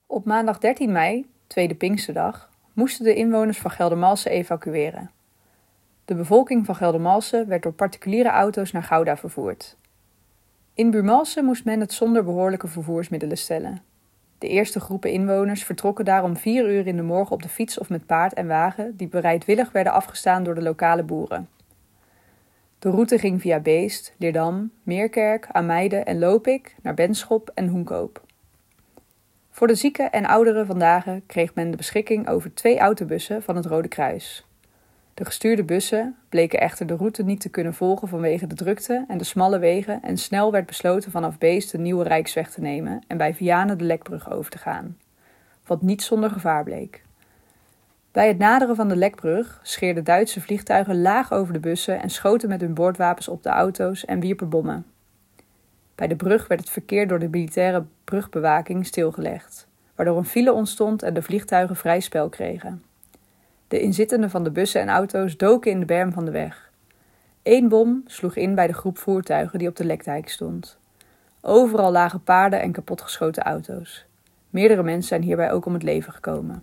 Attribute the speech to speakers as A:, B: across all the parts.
A: Op maandag 13 mei, tweede Pinksterdag, moesten de inwoners van Geldermalsen evacueren. De bevolking van Geldermalsen werd door particuliere auto's naar Gouda vervoerd. In Buurmalsen moest men het zonder behoorlijke vervoersmiddelen stellen. De eerste groepen inwoners vertrokken daarom 4 uur in de morgen op de fiets of met paard en wagen die bereidwillig werden afgestaan door de lokale boeren. De route ging via Beest, Leerdam, Meerkerk, Ameide en Lopik naar Benschop en Hoenkoop. Voor de zieken en ouderen vandaag kreeg men de beschikking over 2 autobussen van het Rode Kruis. De gestuurde bussen bleken echter de route niet te kunnen volgen vanwege de drukte en de smalle wegen en snel werd besloten vanaf Beest de Nieuwe Rijksweg te nemen en bij Vianen de Lekbrug over te gaan, wat niet zonder gevaar bleek. Bij het naderen van de Lekbrug scheerden Duitse vliegtuigen laag over de bussen en schoten met hun boordwapens op de auto's en wierpen bommen. Bij de brug werd het verkeer door de militaire brugbewaking stilgelegd, waardoor een file ontstond en de vliegtuigen vrij spel kregen. De inzittenden van de bussen en auto's doken in de berm van de weg. 1 bom sloeg in bij de groep voertuigen die op de Lekdijk stond. Overal lagen paarden en kapotgeschoten auto's. Meerdere mensen zijn hierbij ook om het leven gekomen.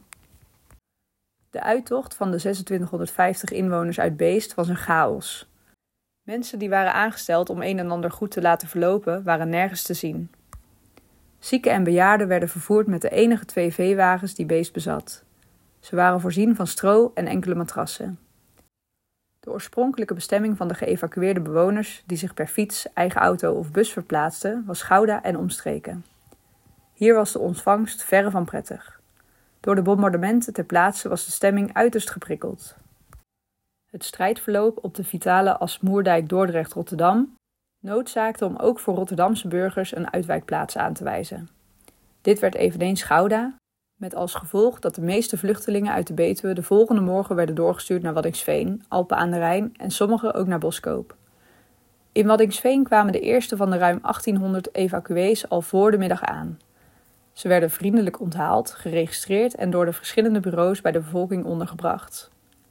A: De uittocht van de 2650 inwoners uit Beest was een chaos. Mensen die waren aangesteld om een en ander goed te laten verlopen, waren nergens te zien. Zieken en bejaarden werden vervoerd met de enige 2 veewagens die Beest bezat. Ze waren voorzien van stro en enkele matrassen. De oorspronkelijke bestemming van de geëvacueerde bewoners, die zich per fiets, eigen auto of bus verplaatsten, was Gouda en omstreken. Hier was de ontvangst verre van prettig. Door de bombardementen ter plaatse was de stemming uiterst geprikkeld. Het strijdverloop op de vitale as Moerdijk-Dordrecht-Rotterdam noodzaakte om ook voor Rotterdamse burgers een uitwijkplaats aan te wijzen. Dit werd eveneens Gouda, met als gevolg dat de meeste vluchtelingen uit de Betuwe de volgende morgen werden doorgestuurd naar Waddinxveen, Alphen aan de Rijn en sommigen ook naar Boskoop. In Waddinxveen kwamen de eerste van de ruim 1800 evacuees al voor de middag aan. Ze werden vriendelijk onthaald, geregistreerd en door de verschillende bureaus bij de bevolking ondergebracht.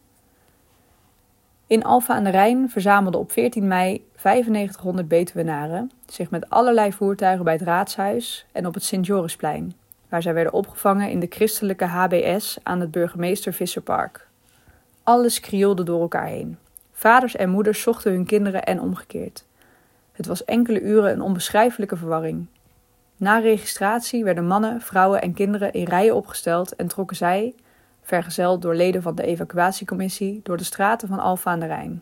A: In Alphen aan de Rijn verzamelden op 14 mei 9500 Betuwenaren zich met allerlei voertuigen bij het Raadshuis en op het Sint-Jorisplein, waar zij werden opgevangen in de christelijke HBS aan het Burgemeester Visserpark. Alles krioelde door elkaar heen. Vaders en moeders zochten hun kinderen en omgekeerd. Het was enkele uren een onbeschrijfelijke verwarring. Na registratie werden mannen, vrouwen en kinderen in rijen opgesteld en trokken zij, vergezeld door leden van de evacuatiecommissie, door de straten van Alphen aan de Rijn.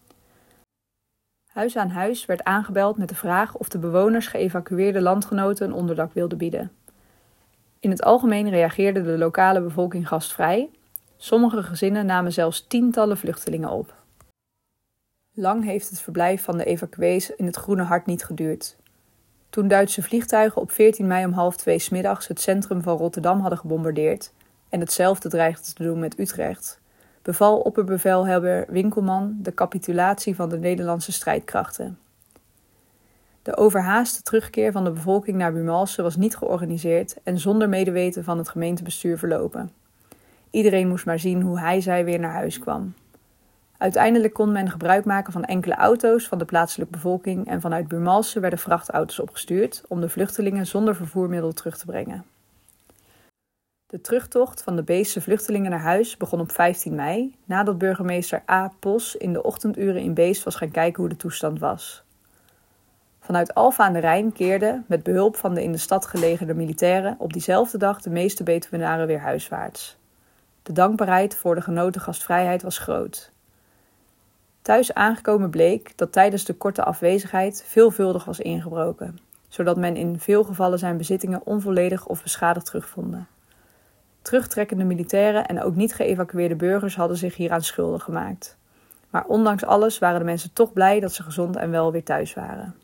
A: Huis aan huis werd aangebeld met de vraag of de bewoners geëvacueerde landgenoten een onderdak wilden bieden. In het algemeen reageerde de lokale bevolking gastvrij. Sommige gezinnen namen zelfs tientallen vluchtelingen op. Lang heeft het verblijf van de evacuees in het Groene Hart niet geduurd. Toen Duitse vliegtuigen op 14 mei om 13:30 's middags het centrum van Rotterdam hadden gebombardeerd en hetzelfde dreigden te doen met Utrecht, beval opperbevelhebber Winkelman de capitulatie van de Nederlandse strijdkrachten. De overhaaste terugkeer van de bevolking naar Buurmalsen was niet georganiseerd en zonder medeweten van het gemeentebestuur verlopen. Iedereen moest maar zien hoe hij/zij weer naar huis kwam. Uiteindelijk kon men gebruik maken van enkele auto's van de plaatselijke bevolking en vanuit Buurmalsen werden vrachtauto's opgestuurd om de vluchtelingen zonder vervoermiddel terug te brengen. De terugtocht van de Beestse vluchtelingen naar huis begon op 15 mei, nadat burgemeester A. Pos in de ochtenduren in Beest was gaan kijken hoe de toestand was. Vanuit Alphen aan de Rijn keerden, met behulp van de in de stad gelegerde militairen, op diezelfde dag de meeste Betuwenaren weer huiswaarts. De dankbaarheid voor de genoten gastvrijheid was groot. Thuis aangekomen bleek dat tijdens de korte afwezigheid veelvuldig was ingebroken, zodat men in veel gevallen zijn bezittingen onvolledig of beschadigd terugvonden. Terugtrekkende militairen en ook niet geëvacueerde burgers hadden zich hieraan schuldig gemaakt. Maar ondanks alles waren de mensen toch blij dat ze gezond en wel weer thuis waren.